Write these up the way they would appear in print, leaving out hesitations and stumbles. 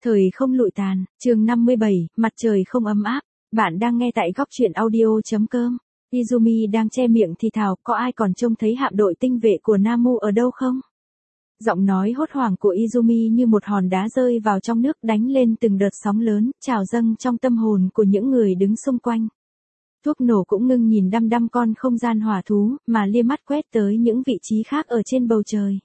Thời không lụi tàn, chương 57, mặt trời không ấm áp. Bạn đang nghe tại góc truyện audio.com. Izumi đang che miệng thì thào, có ai còn trông thấy hạm đội tinh vệ của Namu ở đâu không? Giọng nói hốt hoảng của Izumi như một hòn đá rơi vào trong nước đánh lên từng đợt sóng lớn, trào dâng trong tâm hồn của những người đứng xung quanh. Thuốc nổ cũng ngưng nhìn đăm đăm con không gian hỏa thú, mà lia mắt quét tới những vị trí khác ở trên bầu trời.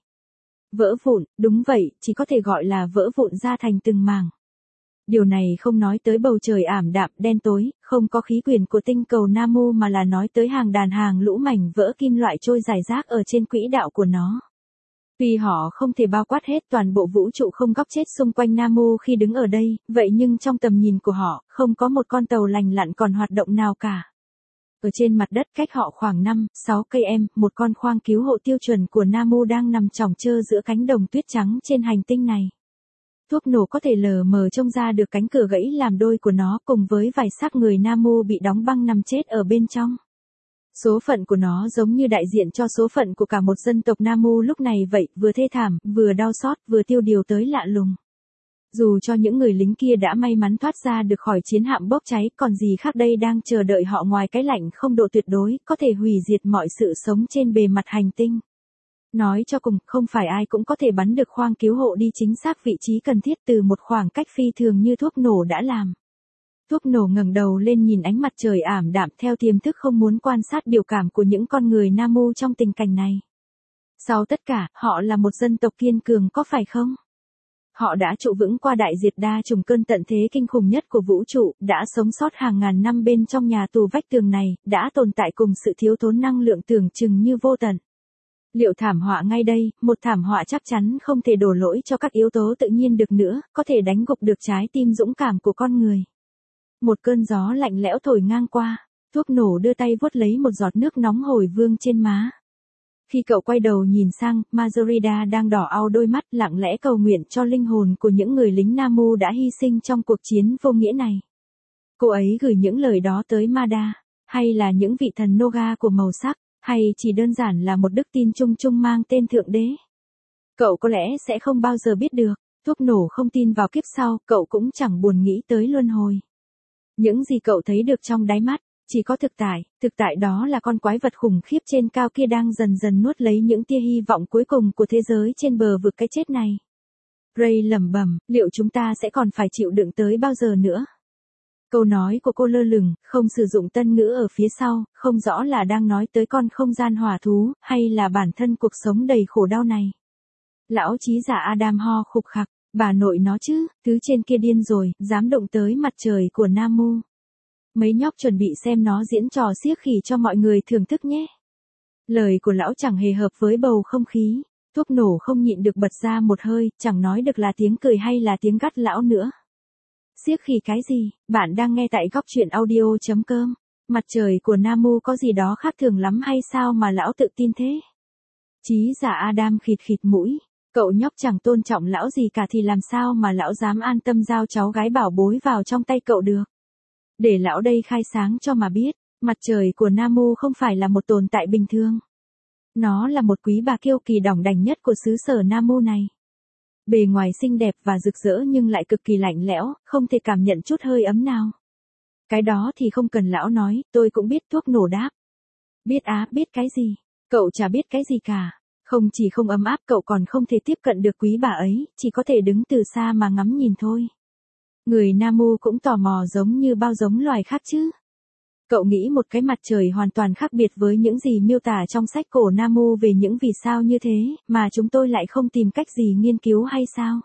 Vỡ vụn, đúng vậy, chỉ có thể gọi là vỡ vụn ra thành từng mảng. Điều này không nói tới bầu trời ảm đạm đen tối, không có khí quyển của tinh cầu Namu mà là nói tới hàng đàn hàng lũ mảnh vỡ kim loại trôi rải rác ở trên quỹ đạo của nó. Tuy họ không thể bao quát hết toàn bộ vũ trụ không góc chết xung quanh Namu khi đứng ở đây, vậy nhưng trong tầm nhìn của họ, không có một con tàu lành lặn còn hoạt động nào cả. Ở trên mặt đất cách họ khoảng 5-6 cây em, một con khoang cứu hộ tiêu chuẩn của Namu đang nằm chỏng chơ giữa cánh đồng tuyết trắng trên hành tinh này. Thuốc nổ có thể lờ mờ trông ra được cánh cửa gãy làm đôi của nó cùng với vài xác người Namu bị đóng băng nằm chết ở bên trong. Số phận của nó giống như đại diện cho số phận của cả một dân tộc Namu lúc này vậy, vừa thê thảm, vừa đau xót, vừa tiêu điều tới lạ lùng. Dù cho những người lính kia đã may mắn thoát ra được khỏi chiến hạm bốc cháy, còn gì khác đây đang chờ đợi họ ngoài cái lạnh không độ tuyệt đối, có thể hủy diệt mọi sự sống trên bề mặt hành tinh. Nói cho cùng, không phải ai cũng có thể bắn được khoang cứu hộ đi chính xác vị trí cần thiết từ một khoảng cách phi thường như thuốc nổ đã làm. Thuốc nổ ngẩng đầu lên nhìn ánh mặt trời ảm đạm theo tiềm thức không muốn quan sát biểu cảm của những con người Namu trong tình cảnh này. Sau tất cả, họ là một dân tộc kiên cường có phải không? Họ đã trụ vững qua đại diệt đa trùng cơn tận thế kinh khủng nhất của vũ trụ, đã sống sót hàng ngàn năm bên trong nhà tù vách tường này, đã tồn tại cùng sự thiếu thốn năng lượng tưởng chừng như vô tận. Liệu thảm họa ngay đây, một thảm họa chắc chắn không thể đổ lỗi cho các yếu tố tự nhiên được nữa, có thể đánh gục được trái tim dũng cảm của con người. Một cơn gió lạnh lẽo thổi ngang qua, thuốc nổ đưa tay vuốt lấy một giọt nước nóng hổi vương trên má. Khi cậu quay đầu nhìn sang, Majorida đang đỏ au đôi mắt lặng lẽ cầu nguyện cho linh hồn của những người lính Namu đã hy sinh trong cuộc chiến vô nghĩa này. Cô ấy gửi những lời đó tới Mada, hay là những vị thần Noga của màu sắc, hay chỉ đơn giản là một đức tin chung chung mang tên Thượng Đế. Cậu có lẽ sẽ không bao giờ biết được, thuốc nổ không tin vào kiếp sau, cậu cũng chẳng buồn nghĩ tới luân hồi. Những gì cậu thấy được trong đáy mắt, chỉ có thực tại đó là con quái vật khủng khiếp trên cao kia đang dần dần nuốt lấy những tia hy vọng cuối cùng của thế giới trên bờ vực cái chết này. Ray lẩm bẩm, liệu chúng ta sẽ còn phải chịu đựng tới bao giờ nữa? Câu nói của cô lơ lửng, không sử dụng tân ngữ ở phía sau, không rõ là đang nói tới con không gian hỏa thú, hay là bản thân cuộc sống đầy khổ đau này. Lão trí giả Adam ho khục khặc, bà nội nó chứ, thứ trên kia điên rồi, dám động tới mặt trời của Namu. Mấy nhóc chuẩn bị xem nó diễn trò xiếc khỉ cho mọi người thưởng thức nhé. Lời của lão chẳng hề hợp với bầu không khí, thuốc nổ không nhịn được bật ra một hơi, chẳng nói được là tiếng cười hay là tiếng gắt lão nữa. Xiếc khỉ cái gì, bạn đang nghe tại góc truyện audio.com. Mặt trời của Namu có gì đó khác thường lắm hay sao mà lão tự tin thế? Trí giả Adam khịt khịt mũi, cậu nhóc chẳng tôn trọng lão gì cả thì làm sao mà lão dám an tâm giao cháu gái bảo bối vào trong tay cậu được? Để lão đây khai sáng cho mà biết, mặt trời của Namu không phải là một tồn tại bình thường. Nó là một quý bà kiêu kỳ đỏng đảnh nhất của xứ sở Namu này. Bề ngoài xinh đẹp và rực rỡ nhưng lại cực kỳ lạnh lẽo, không thể cảm nhận chút hơi ấm nào. Cái đó thì không cần lão nói, tôi cũng biết, thuốc nổ đáp. Biết á, biết cái gì? Cậu chả biết cái gì cả. Không chỉ không ấm áp cậu còn không thể tiếp cận được quý bà ấy, chỉ có thể đứng từ xa mà ngắm nhìn thôi. Người Namu cũng tò mò giống như bao giống loài khác chứ. Cậu nghĩ một cái mặt trời hoàn toàn khác biệt với những gì miêu tả trong sách cổ Namu về những vì sao như thế, mà chúng tôi lại không tìm cách gì nghiên cứu hay sao?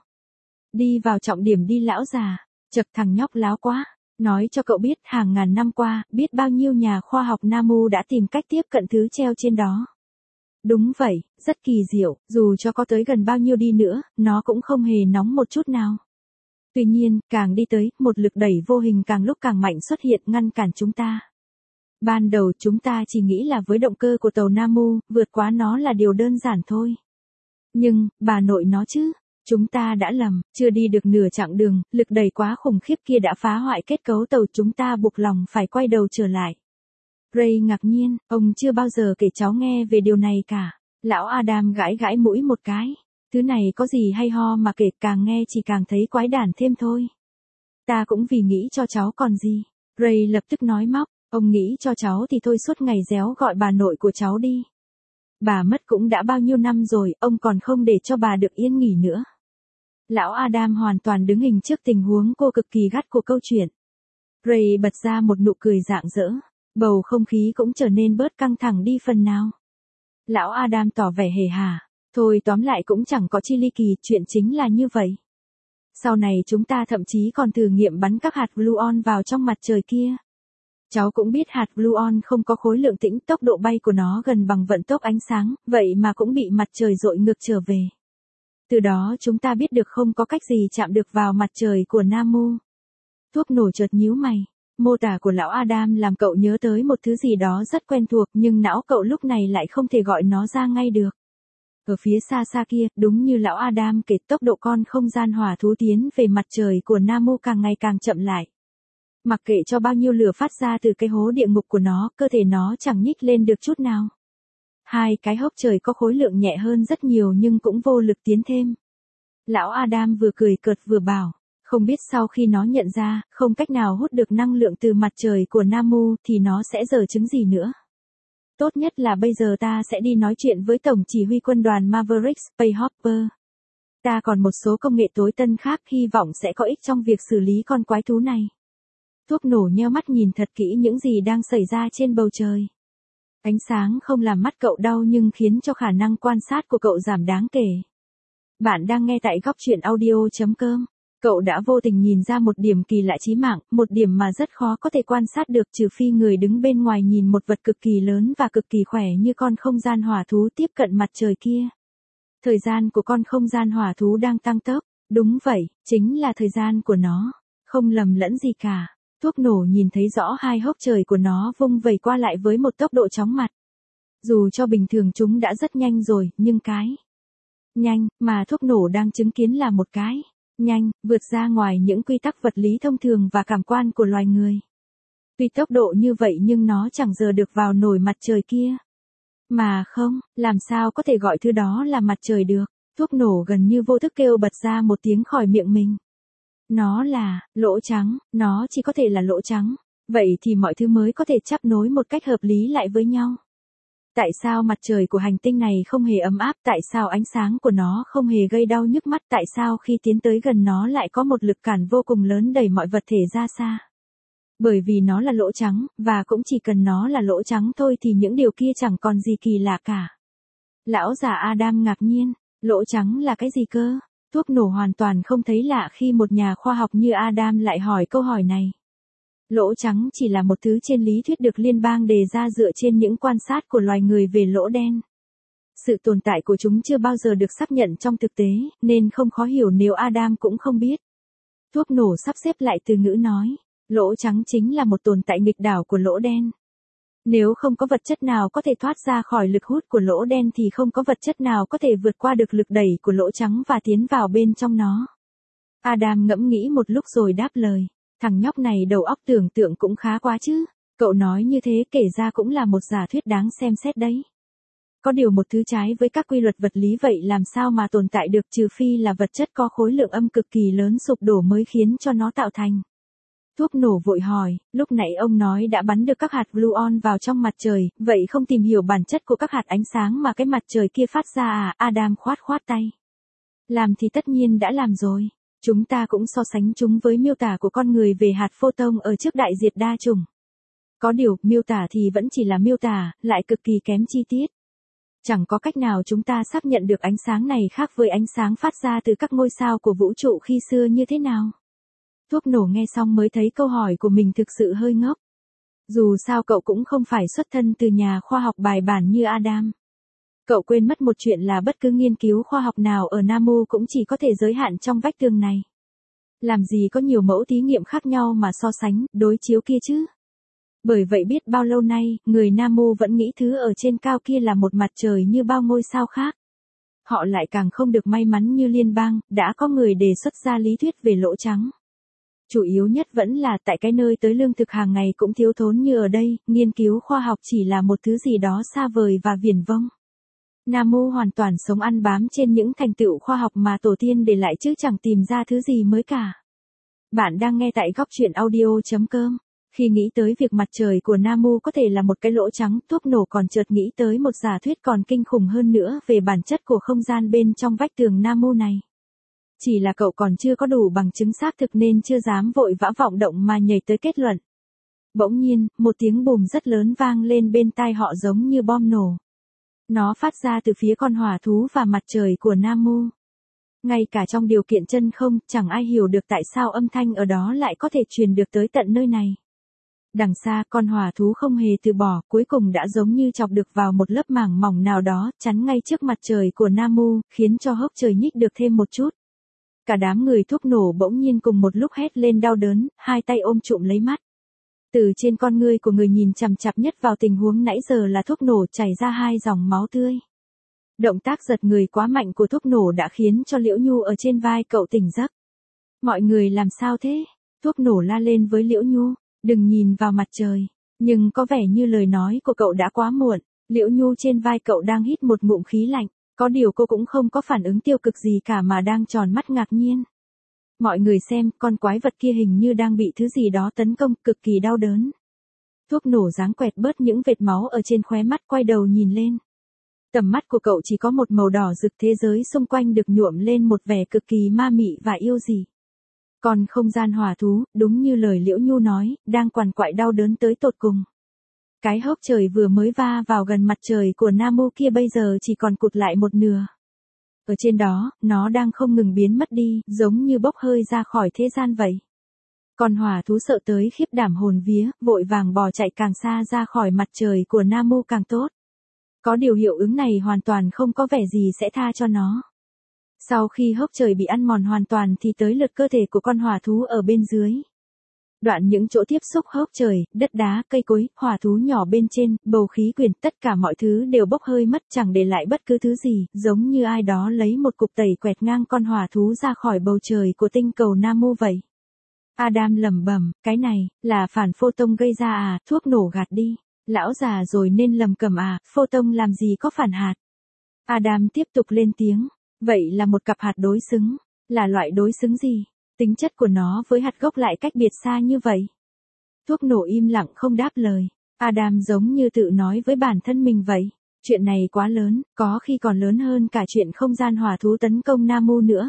Đi vào trọng điểm đi lão già, chậc thằng nhóc láo quá. Nói cho cậu biết hàng ngàn năm qua, biết bao nhiêu nhà khoa học Namu đã tìm cách tiếp cận thứ treo trên đó. Đúng vậy, rất kỳ diệu, dù cho có tới gần bao nhiêu đi nữa, nó cũng không hề nóng một chút nào. Tuy nhiên, càng đi tới, một lực đẩy vô hình càng lúc càng mạnh xuất hiện ngăn cản chúng ta. Ban đầu chúng ta chỉ nghĩ là với động cơ của tàu Namu, vượt quá nó là điều đơn giản thôi. Nhưng, bà nội nó chứ, chúng ta đã lầm, chưa đi được nửa chặng đường, lực đẩy quá khủng khiếp kia đã phá hoại kết cấu tàu, chúng ta buộc lòng phải quay đầu trở lại. Ray ngạc nhiên, ông chưa bao giờ kể cháu nghe về điều này cả. Lão Adam gãi gãi mũi một cái. Thứ này có gì hay ho mà kể, càng nghe chỉ càng thấy quái đản thêm thôi. Ta cũng vì nghĩ cho cháu còn gì. Ray lập tức nói móc, ông nghĩ cho cháu thì thôi, suốt ngày réo gọi bà nội của cháu đi. Bà mất cũng đã bao nhiêu năm rồi, ông còn không để cho bà được yên nghỉ nữa. Lão Adam hoàn toàn đứng hình trước tình huống cô cực kỳ gắt của câu chuyện. Ray bật ra một nụ cười rạng rỡ, bầu không khí cũng trở nên bớt căng thẳng đi phần nào. Lão Adam tỏ vẻ hề hà, thôi tóm lại cũng chẳng có chi ly kỳ, chuyện chính là như vậy. Sau này chúng ta thậm chí còn thử nghiệm bắn các hạt gluon vào trong mặt trời kia. Cháu cũng biết hạt gluon không có khối lượng tĩnh, tốc độ bay của nó gần bằng vận tốc ánh sáng, vậy mà cũng bị mặt trời dội ngược trở về. Từ đó chúng ta biết được không có cách gì chạm được vào mặt trời của Namu. Thuốc nổ chợt nhíu mày. Mô tả của lão Adam làm cậu nhớ tới một thứ gì đó rất quen thuộc, nhưng não cậu lúc này lại không thể gọi nó ra ngay được. Ở phía xa xa kia, đúng như lão Adam kể, tốc độ con không gian hỏa thú tiến về mặt trời của Namu càng ngày càng chậm lại. Mặc kệ cho bao nhiêu lửa phát ra từ cái hố địa ngục của nó, cơ thể nó chẳng nhích lên được chút nào. Hai cái hốc trời có khối lượng nhẹ hơn rất nhiều nhưng cũng vô lực tiến thêm. Lão Adam vừa cười cợt vừa bảo, không biết sau khi nó nhận ra, không cách nào hút được năng lượng từ mặt trời của Namu thì nó sẽ giở trứng gì nữa. Tốt nhất là bây giờ ta sẽ đi nói chuyện với Tổng chỉ huy quân đoàn Maverick Space Hopper. Ta còn một số công nghệ tối tân khác, hy vọng sẽ có ích trong việc xử lý con quái thú này. Thuốc nổ nheo mắt nhìn thật kỹ những gì đang xảy ra trên bầu trời. Ánh sáng không làm mắt cậu đau nhưng khiến cho khả năng quan sát của cậu giảm đáng kể. Bạn đang nghe tại góc truyện audio.com. Cậu đã vô tình nhìn ra một điểm kỳ lạ chí mạng, một điểm mà rất khó có thể quan sát được trừ phi người đứng bên ngoài nhìn một vật cực kỳ lớn và cực kỳ khỏe như con không gian hỏa thú tiếp cận mặt trời kia. Thời gian của con không gian hỏa thú đang tăng tốc, đúng vậy, chính là thời gian của nó, không lầm lẫn gì cả. Thuốc nổ nhìn thấy rõ hai hốc trời của nó vung vẩy qua lại với một tốc độ chóng mặt. Dù cho bình thường chúng đã rất nhanh rồi, nhưng cái nhanh mà thuốc nổ đang chứng kiến là một cái nhanh, vượt ra ngoài những quy tắc vật lý thông thường và cảm quan của loài người. Tuy tốc độ như vậy nhưng nó chẳng giờ được vào nổi mặt trời kia. Mà không, làm sao có thể gọi thứ đó là mặt trời được. Thuốc nổ gần như vô thức kêu bật ra một tiếng khỏi miệng mình. Nó là lỗ trắng, nó chỉ có thể là lỗ trắng. Vậy thì mọi thứ mới có thể chắp nối một cách hợp lý lại với nhau. Tại sao mặt trời của hành tinh này không hề ấm áp, tại sao ánh sáng của nó không hề gây đau nhức mắt, tại sao khi tiến tới gần nó lại có một lực cản vô cùng lớn đẩy mọi vật thể ra xa. Bởi vì nó là lỗ trắng, và cũng chỉ cần nó là lỗ trắng thôi thì những điều kia chẳng còn gì kỳ lạ cả. Lão già Adam ngạc nhiên, lỗ trắng là cái gì cơ? Thuốc nổ hoàn toàn không thấy lạ khi một nhà khoa học như Adam lại hỏi câu hỏi này. Lỗ trắng chỉ là một thứ trên lý thuyết được liên bang đề ra dựa trên những quan sát của loài người về lỗ đen. Sự tồn tại của chúng chưa bao giờ được xác nhận trong thực tế, nên không khó hiểu nếu Adam cũng không biết. Thuốc nổ sắp xếp lại từ ngữ nói, lỗ trắng chính là một tồn tại nghịch đảo của lỗ đen. Nếu không có vật chất nào có thể thoát ra khỏi lực hút của lỗ đen thì không có vật chất nào có thể vượt qua được lực đẩy của lỗ trắng và tiến vào bên trong nó. Adam ngẫm nghĩ một lúc rồi đáp lời. Thằng nhóc này đầu óc tưởng tượng cũng khá quá chứ. Cậu nói như thế kể ra cũng là một giả thuyết đáng xem xét đấy. Có điều một thứ trái với các quy luật vật lý vậy làm sao mà tồn tại được, trừ phi là vật chất có khối lượng âm cực kỳ lớn sụp đổ mới khiến cho nó tạo thành. Thuốc nổ vội hỏi, lúc nãy ông nói đã bắn được các hạt gluon vào trong mặt trời, vậy không tìm hiểu bản chất của các hạt ánh sáng mà cái mặt trời kia phát ra à? Adam khoát tay. Làm thì tất nhiên đã làm rồi. Chúng ta cũng so sánh chúng với miêu tả của con người về hạt photon ở trước đại diệt đa chủng. Có điều, miêu tả thì vẫn chỉ là miêu tả, lại cực kỳ kém chi tiết. Chẳng có cách nào chúng ta xác nhận được ánh sáng này khác với ánh sáng phát ra từ các ngôi sao của vũ trụ khi xưa như thế nào. Thuốc nổ nghe xong mới thấy câu hỏi của mình thực sự hơi ngốc. Dù sao cậu cũng không phải xuất thân từ nhà khoa học bài bản như Adam. Cậu quên mất một chuyện là bất cứ nghiên cứu khoa học nào ở Namu cũng chỉ có thể giới hạn trong vách tường này. Làm gì có nhiều mẫu thí nghiệm khác nhau mà so sánh, đối chiếu kia chứ. Bởi vậy biết bao lâu nay, người Namu vẫn nghĩ thứ ở trên cao kia là một mặt trời như bao ngôi sao khác. Họ lại càng không được may mắn như liên bang, đã có người đề xuất ra lý thuyết về lỗ trắng. Chủ yếu nhất vẫn là tại cái nơi tới lương thực hàng ngày cũng thiếu thốn như ở đây, nghiên cứu khoa học chỉ là một thứ gì đó xa vời và viển vông. Namu hoàn toàn sống ăn bám trên những thành tựu khoa học mà tổ tiên để lại chứ chẳng tìm ra thứ gì mới cả. Bạn đang nghe tại góc truyện audio.com. Khi nghĩ tới việc mặt trời của Namu có thể là một cái lỗ trắng, thuốc nổ còn chợt nghĩ tới một giả thuyết còn kinh khủng hơn nữa về bản chất của không gian bên trong vách tường Namu này. Chỉ là cậu còn chưa có đủ bằng chứng xác thực nên chưa dám vội vã vọng động mà nhảy tới kết luận. Bỗng nhiên, một tiếng bùm rất lớn vang lên bên tai họ giống như bom nổ. Nó phát ra từ phía con hỏa thú và mặt trời của Namu. Ngay cả trong điều kiện chân không, chẳng ai hiểu được tại sao âm thanh ở đó lại có thể truyền được tới tận nơi này. Đằng xa, con hỏa thú không hề từ bỏ, cuối cùng đã giống như chọc được vào một lớp màng mỏng nào đó, chắn ngay trước mặt trời của Namu, khiến cho hốc trời nhích được thêm một chút. Cả đám người thuốc nổ bỗng nhiên cùng một lúc hét lên đau đớn, hai tay ôm trụm lấy mắt. Từ trên con ngươi của người nhìn chằm chằm nhất vào tình huống nãy giờ là thuốc nổ chảy ra hai dòng máu tươi. Động tác giật người quá mạnh của thuốc nổ đã khiến cho Liễu Nhu ở trên vai cậu tỉnh giấc. Mọi người làm sao thế? Thuốc nổ la lên với Liễu Nhu, đừng nhìn vào mặt trời. Nhưng có vẻ như lời nói của cậu đã quá muộn. Liễu Nhu trên vai cậu đang hít một ngụm khí lạnh. Có điều cô cũng không có phản ứng tiêu cực gì cả mà đang tròn mắt ngạc nhiên. Mọi người xem, con quái vật kia hình như đang bị thứ gì đó tấn công, cực kỳ đau đớn. Thuốc nổ giáng quẹt bớt những vệt máu ở trên khóe mắt, quay đầu nhìn lên. Tầm mắt của cậu chỉ có một màu đỏ rực, thế giới xung quanh được nhuộm lên một vẻ cực kỳ ma mị và yêu dị. Còn không gian hỏa thú, đúng như lời Liễu Nhu nói, đang quằn quại đau đớn tới tột cùng. Cái hốc trời vừa mới va vào gần mặt trời của Namu kia bây giờ chỉ còn cụt lại một nửa. Ở trên đó, nó đang không ngừng biến mất đi, giống như bốc hơi ra khỏi thế gian vậy. Con hỏa thú sợ tới khiếp đảm hồn vía, vội vàng bò chạy càng xa ra khỏi mặt trời của Namu càng tốt. Có điều hiệu ứng này hoàn toàn không có vẻ gì sẽ tha cho nó. Sau khi hốc trời bị ăn mòn hoàn toàn thì tới lượt cơ thể của con hỏa thú ở bên dưới. Đoạn những chỗ tiếp xúc hốc trời, đất đá, cây cối, hỏa thú nhỏ bên trên, bầu khí quyển, tất cả mọi thứ đều bốc hơi mất, chẳng để lại bất cứ thứ gì, giống như ai đó lấy một cục tẩy quẹt ngang con hỏa thú ra khỏi bầu trời của tinh cầu Namu vậy. Adam lẩm bẩm, cái này, là phản photon gây ra à, thuốc nổ gạt đi. Lão già rồi nên lầm cầm à, photon làm gì có phản hạt. Adam tiếp tục lên tiếng, vậy là một cặp hạt đối xứng, là loại đối xứng gì? Tính chất của nó với hạt gốc lại cách biệt xa như vậy. Thuốc nổ im lặng không đáp lời. Adam giống như tự nói với bản thân mình vậy. Chuyện này quá lớn, có khi còn lớn hơn cả chuyện không gian hỏa thú tấn công Namu nữa.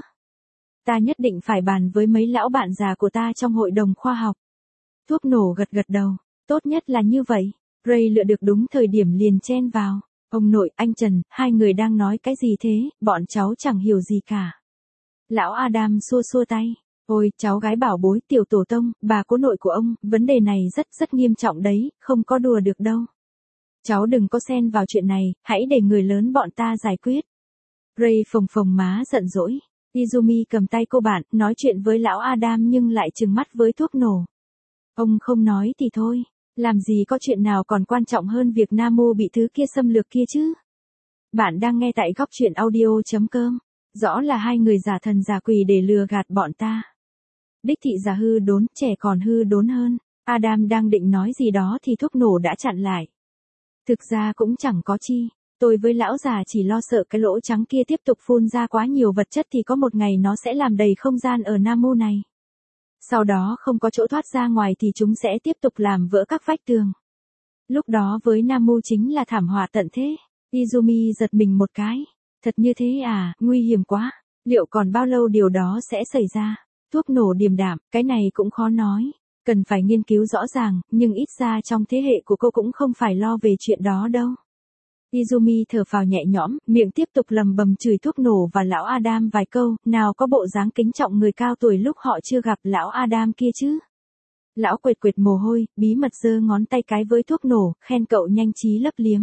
Ta nhất định phải bàn với mấy lão bạn già của ta trong hội đồng khoa học. Thuốc nổ gật gật đầu. Tốt nhất là như vậy. Ray lựa được đúng thời điểm liền chen vào. Ông nội, anh Trần, hai người đang nói cái gì thế, bọn cháu chẳng hiểu gì cả. Lão Adam xua xua tay. Ôi, cháu gái bảo bối, tiểu tổ tông, bà cố nội của ông, vấn đề này rất nghiêm trọng đấy, không có đùa được đâu. Cháu đừng có xen vào chuyện này, hãy để người lớn bọn ta giải quyết. Ray phồng phồng má giận dỗi. Izumi cầm tay cô bạn, nói chuyện với lão Adam nhưng lại trừng mắt với thuốc nổ. Ông không nói thì thôi, làm gì có chuyện nào còn quan trọng hơn việc Namu bị thứ kia xâm lược kia chứ. Bạn đang nghe tại góc truyện audio.com. Rõ là hai người giả thần giả quỷ để lừa gạt bọn ta. Đích thị già hư đốn, trẻ còn hư đốn hơn. Adam đang định nói gì đó thì thuốc nổ đã chặn lại. Thực ra cũng chẳng có chi. Tôi với lão già chỉ lo sợ cái lỗ trắng kia tiếp tục phun ra quá nhiều vật chất thì có một ngày nó sẽ làm đầy không gian ở Namu này. Sau đó không có chỗ thoát ra ngoài thì chúng sẽ tiếp tục làm vỡ các vách tường. Lúc đó với Namu chính là thảm họa tận thế. Izumi giật mình một cái. Thật như thế à, nguy hiểm quá. Liệu còn bao lâu điều đó sẽ xảy ra? Thuốc nổ điềm đạm, cái này cũng khó nói. Cần phải nghiên cứu rõ ràng, nhưng ít ra trong thế hệ của cô cũng không phải lo về chuyện đó đâu. Izumi thở phào nhẹ nhõm, miệng tiếp tục lầm bầm chửi thuốc nổ và lão Adam vài câu, nào có bộ dáng kính trọng người cao tuổi lúc họ chưa gặp lão Adam kia chứ. Lão quệt quệt mồ hôi, bí mật giơ ngón tay cái với thuốc nổ, khen cậu nhanh trí lấp liếm.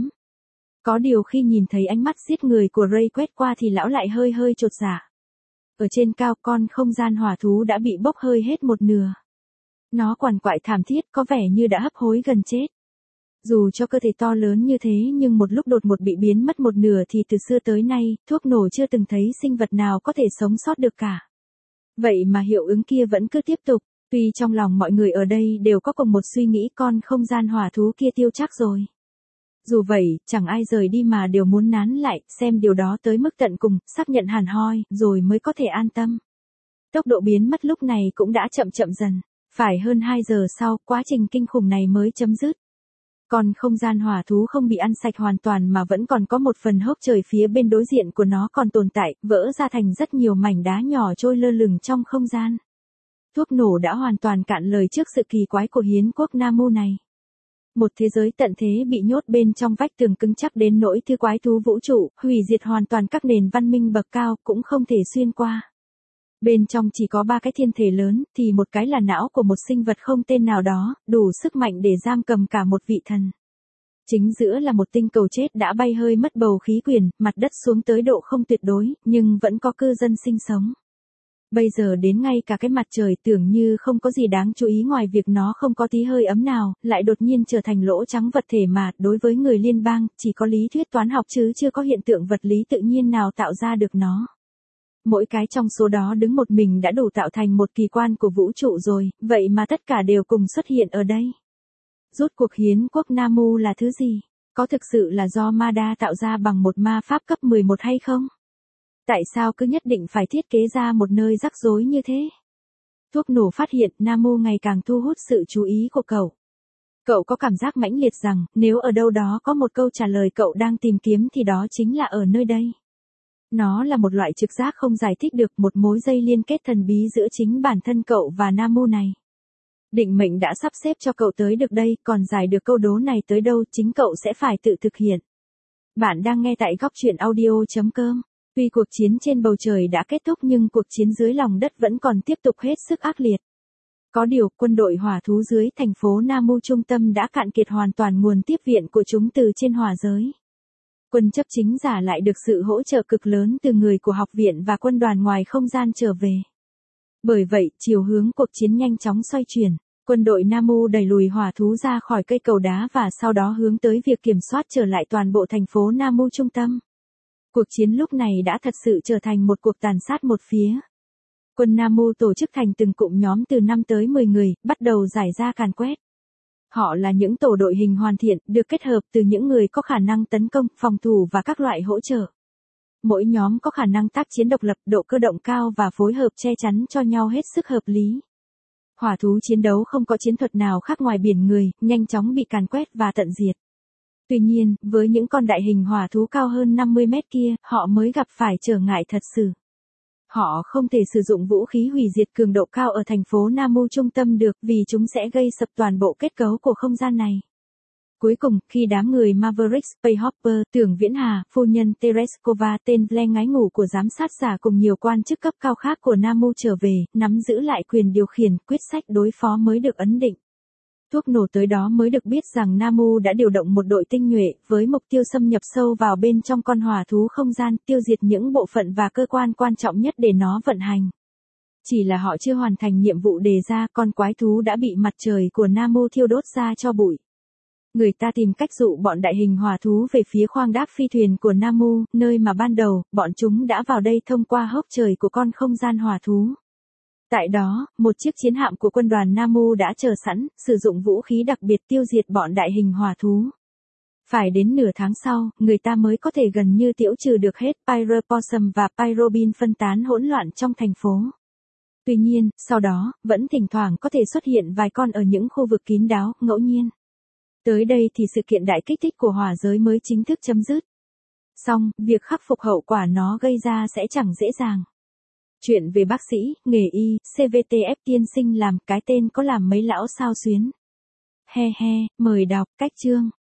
Có điều khi nhìn thấy ánh mắt giết người của Ray quét qua thì lão lại hơi chột dạ. Ở trên cao con không gian hỏa thú đã bị bốc hơi hết một nửa. Nó quằn quại thảm thiết có vẻ như đã hấp hối gần chết. Dù cho cơ thể to lớn như thế nhưng một lúc đột ngột bị biến mất một nửa thì từ xưa tới nay, thuốc nổ chưa từng thấy sinh vật nào có thể sống sót được cả. Vậy mà hiệu ứng kia vẫn cứ tiếp tục, tuy trong lòng mọi người ở đây đều có cùng một suy nghĩ con không gian hỏa thú kia tiêu chắc rồi. Dù vậy, chẳng ai rời đi mà đều muốn nán lại, xem điều đó tới mức tận cùng, xác nhận hẳn hoi, rồi mới có thể an tâm. Tốc độ biến mất lúc này cũng đã chậm chậm dần. Phải hơn 2 giờ sau, quá trình kinh khủng này mới chấm dứt. Còn không gian hỏa thú không bị ăn sạch hoàn toàn mà vẫn còn có một phần hốc trời phía bên đối diện của nó còn tồn tại, vỡ ra thành rất nhiều mảnh đá nhỏ trôi lơ lửng trong không gian. Thuốc nổ đã hoàn toàn cạn lời trước sự kỳ quái của hiến quốc Namu này. Một thế giới tận thế bị nhốt bên trong vách tường cứng chắc đến nỗi thứ quái thú vũ trụ, hủy diệt hoàn toàn các nền văn minh bậc cao cũng không thể xuyên qua. Bên trong chỉ có 3 cái thiên thể lớn, thì một cái là não của một sinh vật không tên nào đó, đủ sức mạnh để giam cầm cả một vị thần. Chính giữa là một tinh cầu chết đã bay hơi mất bầu khí quyển, mặt đất xuống tới độ không tuyệt đối, nhưng vẫn có cư dân sinh sống. Bây giờ đến ngay cả cái mặt trời tưởng như không có gì đáng chú ý ngoài việc nó không có tí hơi ấm nào, lại đột nhiên trở thành lỗ trắng vật thể mà, đối với người liên bang, chỉ có lý thuyết toán học chứ chưa có hiện tượng vật lý tự nhiên nào tạo ra được nó. Mỗi cái trong số đó đứng một mình đã đủ tạo thành một kỳ quan của vũ trụ rồi, vậy mà tất cả đều cùng xuất hiện ở đây. Rốt cuộc hiến quốc Namu là thứ gì? Có thực sự là do Mada tạo ra bằng một ma pháp cấp 11 hay không? Tại sao cứ nhất định phải thiết kế ra một nơi rắc rối như thế? Thuốc nổ phát hiện Namu ngày càng thu hút sự chú ý của cậu. Cậu có cảm giác mãnh liệt rằng, nếu ở đâu đó có một câu trả lời cậu đang tìm kiếm thì đó chính là ở nơi đây. Nó là một loại trực giác không giải thích được, một mối dây liên kết thần bí giữa chính bản thân cậu và Namu này. Định mệnh đã sắp xếp cho cậu tới được đây, còn giải được câu đố này tới đâu chính cậu sẽ phải tự thực hiện. Bạn đang nghe tại góc truyện audio.com. Tuy cuộc chiến trên bầu trời đã kết thúc nhưng cuộc chiến dưới lòng đất vẫn còn tiếp tục hết sức ác liệt. Có điều, quân đội hỏa thú dưới thành phố Namu trung tâm đã cạn kiệt hoàn toàn nguồn tiếp viện của chúng từ trên hỏa giới. Quân chấp chính giả lại được sự hỗ trợ cực lớn từ người của học viện và quân đoàn ngoài không gian trở về. Bởi vậy, chiều hướng cuộc chiến nhanh chóng xoay chuyển. Quân đội Namu đẩy lùi hỏa thú ra khỏi cây cầu đá và sau đó hướng tới việc kiểm soát trở lại toàn bộ thành phố Namu trung tâm. Cuộc chiến lúc này đã thật sự trở thành một cuộc tàn sát một phía. Quân Namu tổ chức thành từng cụm nhóm từ 5 tới 10 người, bắt đầu giải ra càn quét. Họ là những tổ đội hình hoàn thiện, được kết hợp từ những người có khả năng tấn công, phòng thủ và các loại hỗ trợ. Mỗi nhóm có khả năng tác chiến độc lập, độ cơ động cao và phối hợp che chắn cho nhau hết sức hợp lý. Hỏa thú chiến đấu không có chiến thuật nào khác ngoài biển người, nhanh chóng bị càn quét và tận diệt. Tuy nhiên, với những con đại hình hỏa thú cao hơn 50 mét kia, họ mới gặp phải trở ngại thật sự. Họ không thể sử dụng vũ khí hủy diệt cường độ cao ở thành phố Namu trung tâm được vì chúng sẽ gây sập toàn bộ kết cấu của không gian này. Cuối cùng, khi đám người Maverick Spacehopper, Tưởng Viễn Hà, phu nhân Tereskova, tên Vlen ngái ngủ của giám sát giả cùng nhiều quan chức cấp cao khác của Namu trở về, nắm giữ lại quyền điều khiển, quyết sách đối phó mới được ấn định. Thuốc nổ tới đó mới được biết rằng Namu đã điều động một đội tinh nhuệ, với mục tiêu xâm nhập sâu vào bên trong con hỏa thú không gian, tiêu diệt những bộ phận và cơ quan quan trọng nhất để nó vận hành. Chỉ là họ chưa hoàn thành nhiệm vụ đề ra, con quái thú đã bị mặt trời của Namu thiêu đốt ra cho bụi. Người ta tìm cách dụ bọn đại hình hỏa thú về phía khoang đáp phi thuyền của Namu, nơi mà ban đầu, bọn chúng đã vào đây thông qua hốc trời của con không gian hỏa thú. Tại đó, một chiếc chiến hạm của quân đoàn Namu đã chờ sẵn, sử dụng vũ khí đặc biệt tiêu diệt bọn đại hình hỏa thú. Phải đến nửa tháng sau, người ta mới có thể gần như tiêu trừ được hết Pyropossum và Pyrobin phân tán hỗn loạn trong thành phố. Tuy nhiên, sau đó, vẫn thỉnh thoảng có thể xuất hiện vài con ở những khu vực kín đáo, ngẫu nhiên. Tới đây thì sự kiện đại kích thích của hỏa giới mới chính thức chấm dứt. Song, việc khắc phục hậu quả nó gây ra sẽ chẳng dễ dàng. Chuyện về bác sĩ, nghề y, CVTF tiên sinh làm cái tên có làm mấy lão sao xuyến. He he, mời đọc, cách chương.